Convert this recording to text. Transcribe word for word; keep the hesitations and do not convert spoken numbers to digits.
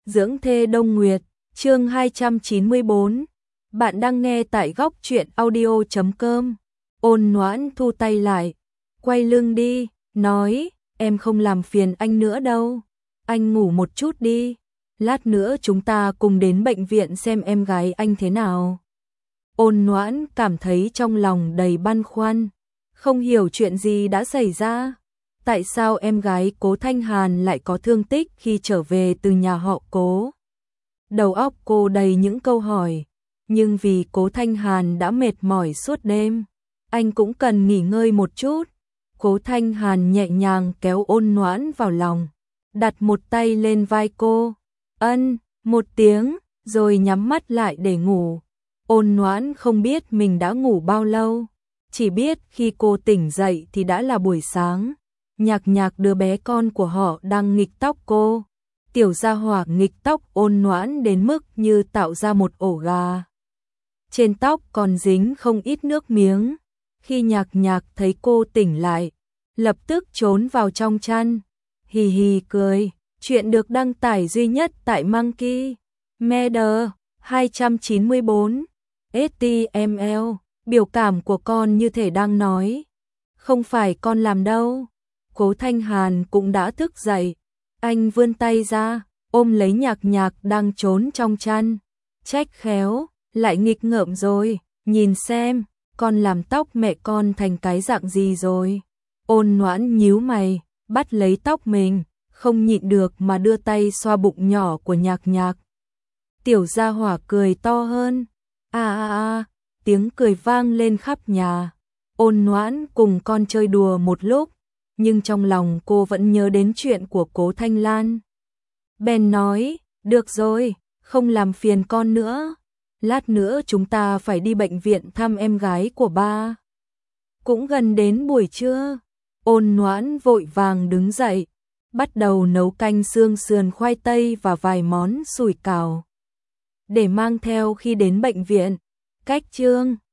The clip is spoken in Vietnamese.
Dưỡng thê Đông Nguyệt, chương hai trăm chín mươi bốn. Bạn đang nghe tại góc truyện audio chấm com. Ôn Noãn thu tay lại, quay lưng đi, nói, em không làm phiền anh nữa đâu. Anh ngủ một chút đi, lát nữa chúng ta cùng đến bệnh viện xem em gái anh thế nào. Ôn Noãn cảm thấy trong lòng đầy băn khoăn, không hiểu chuyện gì đã xảy ra. Tại sao em gái Cố Thanh Hàn lại có thương tích khi trở về từ nhà họ Cố? Đầu óc cô đầy những câu hỏi, nhưng vì Cố Thanh Hàn đã mệt mỏi suốt đêm, anh cũng cần nghỉ ngơi một chút. Cố Thanh Hàn nhẹ nhàng kéo Ôn Noãn vào lòng, đặt một tay lên vai cô, ân, một tiếng, rồi nhắm mắt lại để ngủ. Ôn Noãn không biết mình đã ngủ bao lâu, chỉ biết khi cô tỉnh dậy thì đã là buổi sáng. Nhạc Nhạc đứa bé con của họ đang nghịch tóc cô. Tiểu gia hỏa nghịch tóc Ôn Noãn đến mức như tạo ra một ổ gà. Trên tóc còn dính không ít nước miếng. Khi Nhạc Nhạc thấy cô tỉnh lại, lập tức trốn vào trong chăn, hì hì cười. Chuyện được đăng tải duy nhất tại Monkey Media hai trăm chín mươi bốn. ếch ti em lờ, biểu cảm của con như thể đang nói, không phải con làm đâu. Cố Thanh Hàn cũng đã thức dậy, anh vươn tay ra, ôm lấy Nhạc Nhạc đang trốn trong chăn, trách khéo, lại nghịch ngợm rồi, nhìn xem, con làm tóc mẹ con thành cái dạng gì rồi. Ôn Noãn nhíu mày, bắt lấy tóc mình, không nhịn được mà đưa tay xoa bụng nhỏ của Nhạc Nhạc. Tiểu gia hỏa cười to hơn, a a a, tiếng cười vang lên khắp nhà. Ôn Noãn cùng con chơi đùa một lúc, nhưng trong lòng cô vẫn nhớ đến chuyện của Cố Thanh Lan. Bèn nói, được rồi, không làm phiền con nữa. Lát nữa chúng ta phải đi bệnh viện thăm em gái của ba. Cũng gần đến buổi trưa. Ôn Noãn vội vàng đứng dậy, bắt đầu nấu canh xương sườn khoai tây và vài món sủi cảo để mang theo khi đến bệnh viện. Cách chương